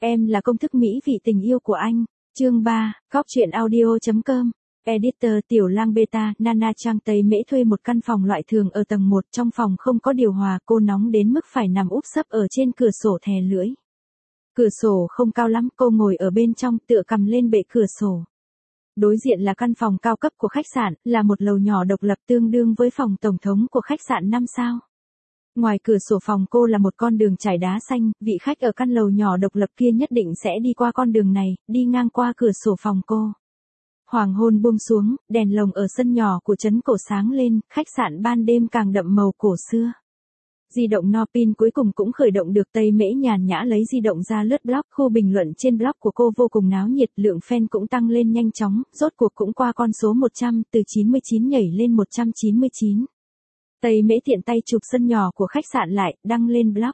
Em là công thức mỹ vị tình yêu của anh. Chương 3, Cóc truyện audio.com. Editor Tiểu Lang Beta, Nana Trang Tây Mễ thuê một căn phòng loại thường ở tầng 1, trong phòng không có điều hòa, cô nóng đến mức phải nằm úp sấp ở trên cửa sổ thè lưỡi. Cửa sổ không cao lắm, cô ngồi ở bên trong tựa cầm lên bệ cửa sổ. Đối diện là căn phòng cao cấp của khách sạn, là một lầu nhỏ độc lập tương đương với phòng tổng thống của khách sạn 5 sao. Ngoài cửa sổ phòng cô là một con đường trải đá xanh, vị khách ở căn lầu nhỏ độc lập kia nhất định sẽ đi qua con đường này, đi ngang qua cửa sổ phòng cô. Hoàng hôn buông xuống, đèn lồng ở sân nhỏ của trấn cổ sáng lên, khách sạn ban đêm càng đậm màu cổ xưa. Di động no pin cuối cùng cũng khởi động được. Tây Mễ nhàn nhã lấy di động ra lướt blog, khu bình luận trên blog của cô vô cùng náo nhiệt, lượng fan cũng tăng lên nhanh chóng, rốt cuộc cũng qua con số 100, từ 99 nhảy lên 199. Tây Mễ tiện tay chụp sân nhỏ của khách sạn lại, đăng lên blog.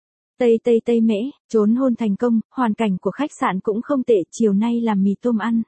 Tây Mễ, trốn hôn thành công, hoàn cảnh của khách sạn cũng không tệ, chiều nay làm mì tôm ăn.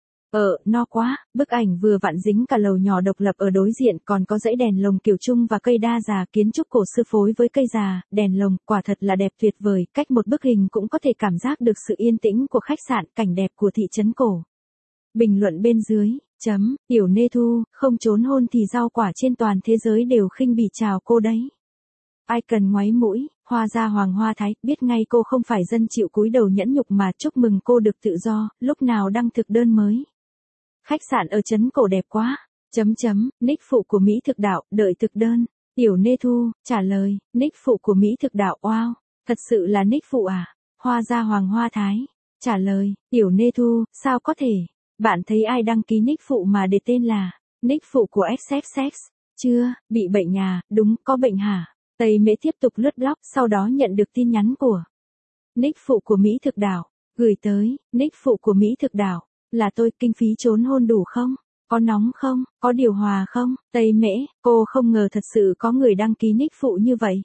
No quá, bức ảnh vừa vặn dính cả lầu nhỏ độc lập ở đối diện, còn có dãy đèn lồng kiểu trung và cây đa già, kiến trúc cổ xưa phối với cây già, đèn lồng, quả thật là đẹp tuyệt vời, cách một bức hình cũng có thể cảm giác được sự yên tĩnh của khách sạn, cảnh đẹp của thị trấn cổ. Bình luận bên dưới, Tiểu Nê Thu, không trốn hôn thì rau quả trên toàn thế giới đều khinh bỉ chào cô đấy. Ai cần ngoáy mũi, Hoa gia Hoàng Hoa Thái, biết ngay cô không phải dân chịu cúi đầu nhẫn nhục mà, chúc mừng cô được tự do, lúc nào đăng thực đơn mới. Khách sạn ở trấn cổ đẹp quá. Nick phụ của Mỹ thực đạo, đợi thực đơn. Tiểu Nê Thu, trả lời, nick phụ của Mỹ thực đạo, wow, thật sự là nick phụ à? Hoa gia Hoàng Hoa Thái, trả lời, Tiểu Nê Thu, sao có thể? Bạn thấy ai đăng ký nick phụ mà để tên là nick phụ của XXX? Chưa, bị bệnh à? Đúng, có bệnh hả? Tây Mễ tiếp tục lướt blog, sau đó nhận được tin nhắn của nick phụ của Mỹ thực đạo, gửi tới, nick phụ của Mỹ thực đạo. Là tôi, kinh phí trốn hôn đủ không? Có nóng không? Có điều hòa không? Tây Mễ, cô không ngờ thật sự có người đăng ký nick phụ như vậy.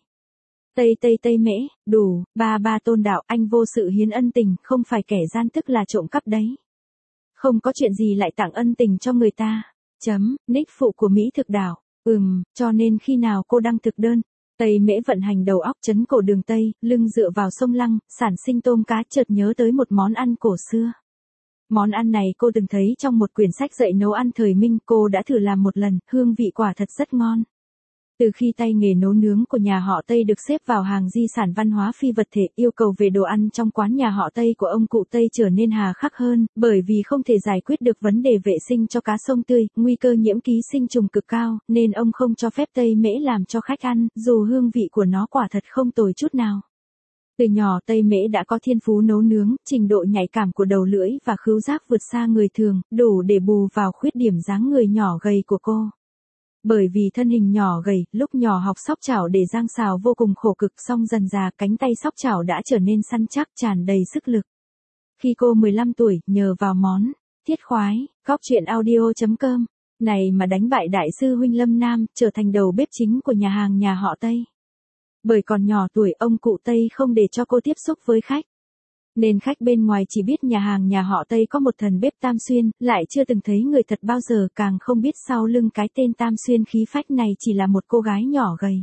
Tây Mễ, đủ, ba Tôn Đạo, anh vô sự hiến ân tình, không phải kẻ gian tức là trộm cắp đấy. Không có chuyện gì lại tặng ân tình cho người ta. Nick phụ của Mỹ thực đạo. Cho nên khi nào cô đăng thực đơn? Tây Mễ vận hành đầu óc, trấn cổ đường Tây, lưng dựa vào sông Lăng, sản sinh tôm cá, chợt nhớ tới một món ăn cổ xưa. Món ăn này cô từng thấy trong một quyển sách dạy nấu ăn thời Minh, cô đã thử làm một lần, hương vị quả thật rất ngon. Từ khi tay nghề nấu nướng của nhà họ Tây được xếp vào hàng di sản văn hóa phi vật thể, yêu cầu về đồ ăn trong quán nhà họ Tây của ông cụ Tây trở nên hà khắc hơn, bởi vì không thể giải quyết được vấn đề vệ sinh cho cá sông tươi, nguy cơ nhiễm ký sinh trùng cực cao, nên ông không cho phép Tây Mễ làm cho khách ăn, dù hương vị của nó quả thật không tồi chút nào. Từ nhỏ Tây Mễ đã có thiên phú nấu nướng, trình độ nhạy cảm của đầu lưỡi và khứu giác vượt xa người thường, đủ để bù vào khuyết điểm dáng người nhỏ gầy của cô. Bởi vì thân hình nhỏ gầy, lúc nhỏ học sóc chảo để rang xào vô cùng khổ cực, song dần dà cánh tay sóc chảo đã trở nên săn chắc, tràn đầy sức lực. Khi cô 15 tuổi, nhờ vào món thiết khoái, Cóc truyện audio.com này mà đánh bại đại sư huynh Lâm Nam, trở thành đầu bếp chính của nhà hàng nhà họ Tây. Bởi còn nhỏ tuổi, ông cụ Tây không để cho cô tiếp xúc với khách. Nên khách bên ngoài chỉ biết nhà hàng nhà họ Tây có một thần bếp Tam Xuyên, lại chưa từng thấy người thật bao giờ, càng không biết sau lưng cái tên Tam Xuyên khí phách này chỉ là một cô gái nhỏ gầy.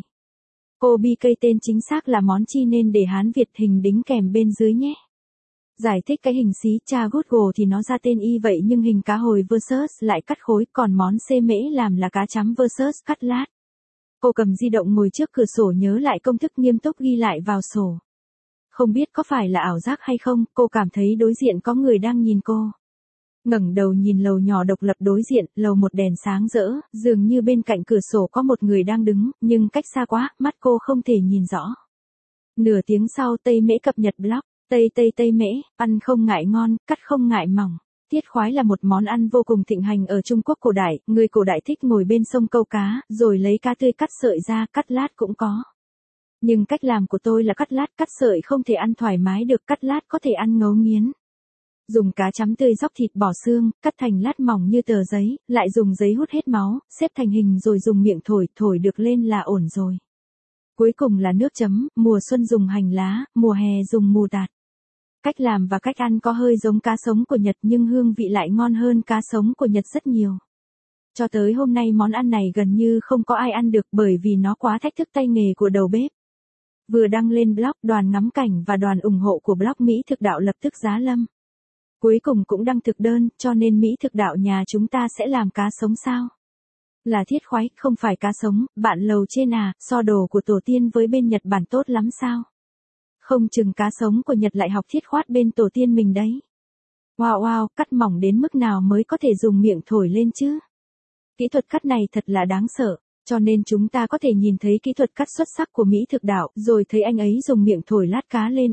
Cô BK tên chính xác là món chi nên để Hán Việt hình đính kèm bên dưới nhé. Giải thích cái hình xí tra Google thì nó ra tên y vậy nhưng hình cá hồi versus lại cắt khối, còn món C Mễ làm là cá chấm versus cắt lát. Cô cầm di động ngồi trước cửa sổ nhớ lại công thức, nghiêm túc ghi lại vào sổ. Không biết có phải là ảo giác hay không, cô cảm thấy đối diện có người đang nhìn cô. Ngẩng đầu nhìn lầu nhỏ độc lập đối diện, lầu một đèn sáng rỡ, dường như bên cạnh cửa sổ có một người đang đứng, nhưng cách xa quá, mắt cô không thể nhìn rõ. Nửa tiếng sau Tây Mễ cập nhật blog, Tây Mễ, ăn không ngại ngon, cắt không ngại mỏng. Tiết khoái là một món ăn vô cùng thịnh hành ở Trung Quốc cổ đại, người cổ đại thích ngồi bên sông câu cá, rồi lấy cá tươi cắt sợi ra, cắt lát cũng có. Nhưng cách làm của tôi là cắt lát, cắt sợi không thể ăn thoải mái được, cắt lát có thể ăn ngấu nghiến. Dùng cá chấm tươi róc thịt bỏ xương, cắt thành lát mỏng như tờ giấy, lại dùng giấy hút hết máu, xếp thành hình rồi dùng miệng thổi được lên là ổn rồi. Cuối cùng là nước chấm, mùa xuân dùng hành lá, mùa hè dùng mù tạt. Cách làm và cách ăn có hơi giống cá sống của Nhật nhưng hương vị lại ngon hơn cá sống của Nhật rất nhiều. Cho tới hôm nay món ăn này gần như không có ai ăn được bởi vì nó quá thách thức tay nghề của đầu bếp. Vừa đăng lên blog, đoàn ngắm cảnh và đoàn ủng hộ của blog Mỹ Thực Đạo lập tức giá lâm. Cuối cùng cũng đăng thực đơn, cho nên Mỹ Thực Đạo nhà chúng ta sẽ làm cá sống sao? Là thiết khoái, không phải cá sống, bạn lầu trên à, so đồ của tổ tiên với bên Nhật Bản tốt lắm sao? Không chừng cá sống của Nhật lại học thiết khoát bên tổ tiên mình đấy. Wow wow, cắt mỏng đến mức nào mới có thể dùng miệng thổi lên chứ? Kỹ thuật cắt này thật là đáng sợ, cho nên chúng ta có thể nhìn thấy kỹ thuật cắt xuất sắc của Mỹ Thực Đạo, rồi thấy anh ấy dùng miệng thổi lát cá lên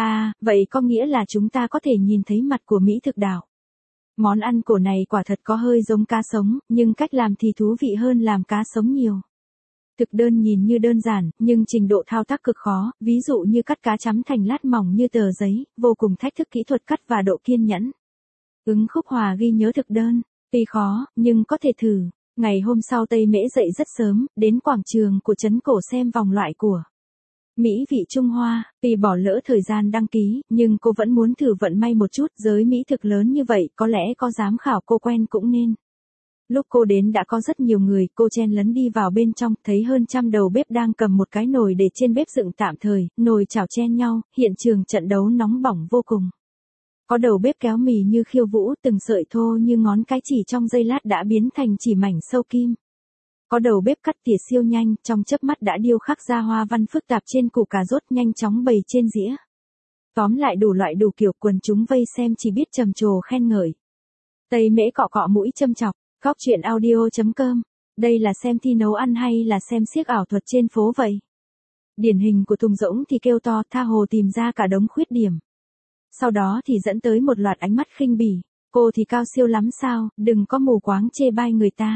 vậy có nghĩa là chúng ta có thể nhìn thấy mặt của Mỹ Thực Đạo. Món ăn cổ này quả thật có hơi giống cá sống, nhưng cách làm thì thú vị hơn làm cá sống nhiều. Thực đơn nhìn như đơn giản, nhưng trình độ thao tác cực khó, ví dụ như cắt cá chấm thành lát mỏng như tờ giấy, vô cùng thách thức kỹ thuật cắt và độ kiên nhẫn. Ứng Khúc Hòa ghi nhớ thực đơn, tuy khó, nhưng có thể thử. Ngày hôm sau Tây Mễ dậy rất sớm, đến quảng trường của trấn cổ xem vòng loại của Mỹ vị Trung Hoa. Vì bỏ lỡ thời gian đăng ký, nhưng cô vẫn muốn thử vận may một chút, giới mỹ thực lớn như vậy, có lẽ có giám khảo cô quen cũng nên. Lúc cô đến đã có rất nhiều người, cô chen lấn đi vào bên trong, thấy hơn 100 đầu bếp đang cầm một cái nồi để trên bếp dựng tạm thời, nồi chảo chen nhau, hiện trường trận đấu nóng bỏng vô cùng. Có đầu bếp kéo mì như khiêu vũ, từng sợi thô như ngón cái chỉ trong giây lát đã biến thành chỉ mảnh sâu kim. Có đầu bếp cắt tỉa siêu nhanh, trong chớp mắt đã điêu khắc ra hoa văn phức tạp trên củ cà rốt nhanh chóng bày trên dĩa. Tóm lại đủ loại đủ kiểu, quần chúng vây xem chỉ biết trầm trồ khen ngợi. Tây Mễ cọ cọ mũi châm chọc, Góc Chuyện Audio.com. Đây là xem thi nấu ăn hay là xem xiếc ảo thuật trên phố vậy? Điển hình của thùng rỗng thì kêu to, tha hồ tìm ra cả đống khuyết điểm. Sau đó thì dẫn tới một loạt ánh mắt khinh bỉ. Cô thì cao siêu lắm sao, đừng có mù quáng chê bai người ta.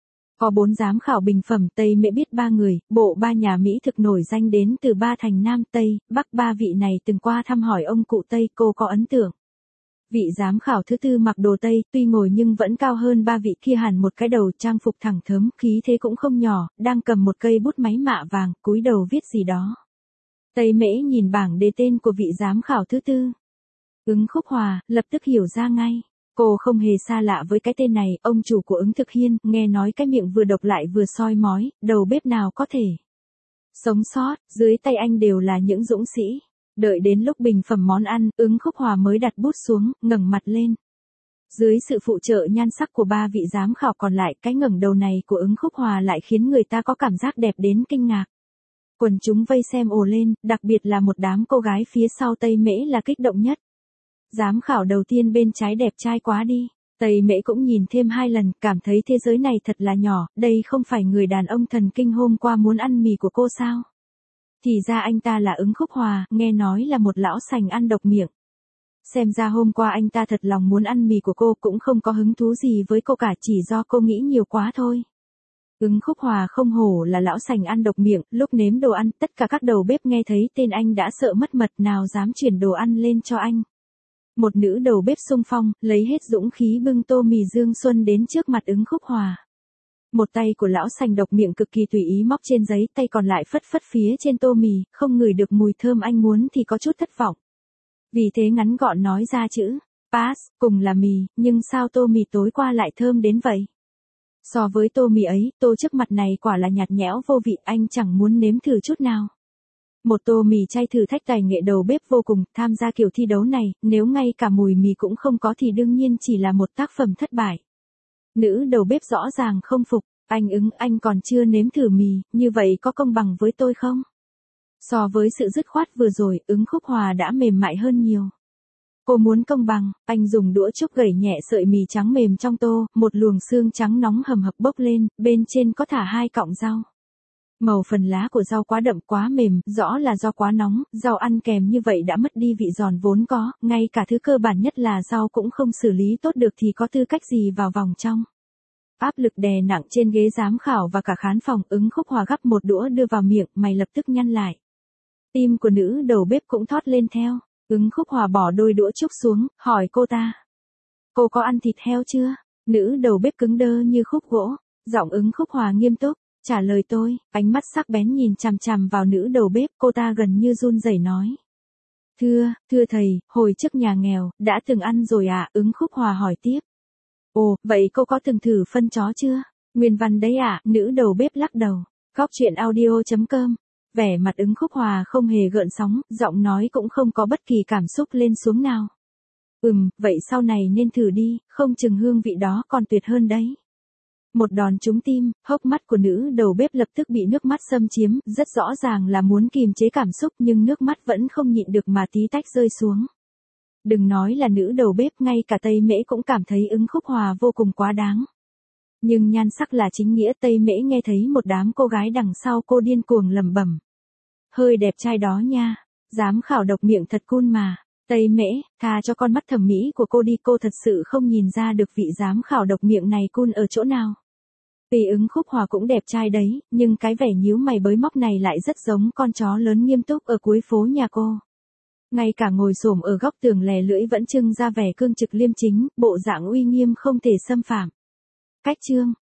Có 4 giám khảo bình phẩm, Tây Mễ biết 3 người, bộ 3 nhà Mỹ thực nổi danh đến từ 3 thành Nam Tây, Bắc. 3 vị này từng qua thăm hỏi ông cụ Tây, cô có ấn tượng. Vị giám khảo thứ tư mặc đồ Tây, tuy ngồi nhưng vẫn cao hơn 3 vị kia hẳn một cái đầu, trang phục thẳng thớm, khí thế cũng không nhỏ, đang cầm một cây bút máy mạ vàng, cúi đầu viết gì đó. Tây Mễ nhìn bảng đề tên của vị giám khảo thứ tư. Ứng Khúc Hòa, lập tức hiểu ra ngay. Cô không hề xa lạ với cái tên này, ông chủ của Ứng Thực Hiên, nghe nói cái miệng vừa độc lại vừa soi mói, đầu bếp nào có thể sống sót, dưới tay anh đều là những dũng sĩ. Đợi đến lúc bình phẩm món ăn, Ứng Khúc Hòa mới đặt bút xuống, ngẩng mặt lên. Dưới sự phụ trợ nhan sắc của 3 vị giám khảo còn lại, cái ngẩng đầu này của Ứng Khúc Hòa lại khiến người ta có cảm giác đẹp đến kinh ngạc. Quần chúng vây xem ồ lên, đặc biệt là một đám cô gái phía sau Tây Mễ là kích động nhất. Giám khảo đầu tiên bên trái đẹp trai quá đi. Tây Mễ cũng nhìn thêm 2 lần, cảm thấy thế giới này thật là nhỏ, đây không phải người đàn ông thần kinh hôm qua muốn ăn mì của cô sao? Thì ra anh ta là Ứng Khúc Hòa, nghe nói là một lão sành ăn độc miệng. Xem ra hôm qua anh ta thật lòng muốn ăn mì của cô, cũng không có hứng thú gì với cô cả, chỉ do cô nghĩ nhiều quá thôi. Ứng Khúc Hòa không hổ là lão sành ăn độc miệng, lúc nếm đồ ăn, tất cả các đầu bếp nghe thấy tên anh đã sợ mất mật, nào dám chuyển đồ ăn lên cho anh. Một nữ đầu bếp xung phong, lấy hết dũng khí bưng tô mì Dương Xuân đến trước mặt Ứng Khúc Hòa. Một tay của lão sành độc miệng cực kỳ tùy ý móc trên giấy, tay còn lại phất phất phía trên tô mì, không ngửi được mùi thơm anh muốn thì có chút thất vọng. Vì thế ngắn gọn nói ra chữ pass, cùng là mì, nhưng sao tô mì tối qua lại thơm đến vậy? So với tô mì ấy, tô trước mặt này quả là nhạt nhẽo vô vị, anh chẳng muốn nếm thử chút nào. Một tô mì chay thử thách tài nghệ đầu bếp vô cùng, tham gia kiểu thi đấu này, nếu ngay cả mùi mì cũng không có thì đương nhiên chỉ là một tác phẩm thất bại. Nữ đầu bếp rõ ràng không phục, anh còn chưa nếm thử mì, như vậy có công bằng với tôi không? So với sự dứt khoát vừa rồi, Ứng Khúc Hòa đã mềm mại hơn nhiều. Cô muốn công bằng, anh dùng đũa chúc gẩy nhẹ sợi mì trắng mềm trong tô, một luồng xương trắng nóng hầm hập bốc lên, bên trên có thả 2 cọng rau. Màu phần lá của rau quá đậm quá mềm, rõ là do quá nóng, rau ăn kèm như vậy đã mất đi vị giòn vốn có, ngay cả thứ cơ bản nhất là rau cũng không xử lý tốt được thì có tư cách gì vào vòng trong. Áp lực đè nặng trên ghế giám khảo và cả khán phòng, Ứng Khúc Hòa gắp một đũa đưa vào miệng, mày lập tức nhăn lại. Tim của nữ đầu bếp cũng thót lên theo. Ứng Khúc Hòa bỏ đôi đũa trúc xuống, hỏi cô ta. Cô có ăn thịt heo chưa? Nữ đầu bếp cứng đơ như khúc gỗ. Giọng Ứng Khúc Hòa nghiêm túc, trả lời tôi, ánh mắt sắc bén nhìn chằm chằm vào nữ đầu bếp, cô ta gần như run rẩy nói. Thưa thầy, hồi trước nhà nghèo, đã từng ăn rồi à? Ứng Khúc Hòa hỏi tiếp. Ồ, vậy cô có từng thử phân chó chưa? Nguyên văn đấy à? Nữ đầu bếp lắc đầu. Góc Chuyện Audio.com Vẻ mặt Ứng Khúc Hòa không hề gợn sóng, giọng nói cũng không có bất kỳ cảm xúc lên xuống nào. Vậy sau này nên thử đi, không chừng hương vị đó còn tuyệt hơn đấy. Một đòn trúng tim, hốc mắt của nữ đầu bếp lập tức bị nước mắt xâm chiếm, rất rõ ràng là muốn kìm chế cảm xúc nhưng nước mắt vẫn không nhịn được mà tí tách rơi xuống. Đừng nói là nữ đầu bếp, ngay cả Tây Mễ cũng cảm thấy Ứng Khúc Hòa vô cùng quá đáng. Nhưng nhan sắc là chính nghĩa, Tây Mễ nghe thấy một đám cô gái đằng sau cô điên cuồng lẩm bẩm. Hơi đẹp trai đó nha, dám khảo độc miệng thật cool mà. Tây Mễ, tha cho con mắt thẩm mỹ của cô đi, cô thật sự không nhìn ra được vị dám khảo độc miệng này cool ở chỗ nào. Vì Ứng Khúc Hòa cũng đẹp trai đấy, nhưng cái vẻ nhíu mày bới móc này lại rất giống con chó lớn nghiêm túc ở cuối phố nhà cô. Ngay cả ngồi xổm ở góc tường lè lưỡi vẫn trưng ra vẻ cương trực liêm chính, bộ dạng uy nghiêm không thể xâm phạm. Cách chương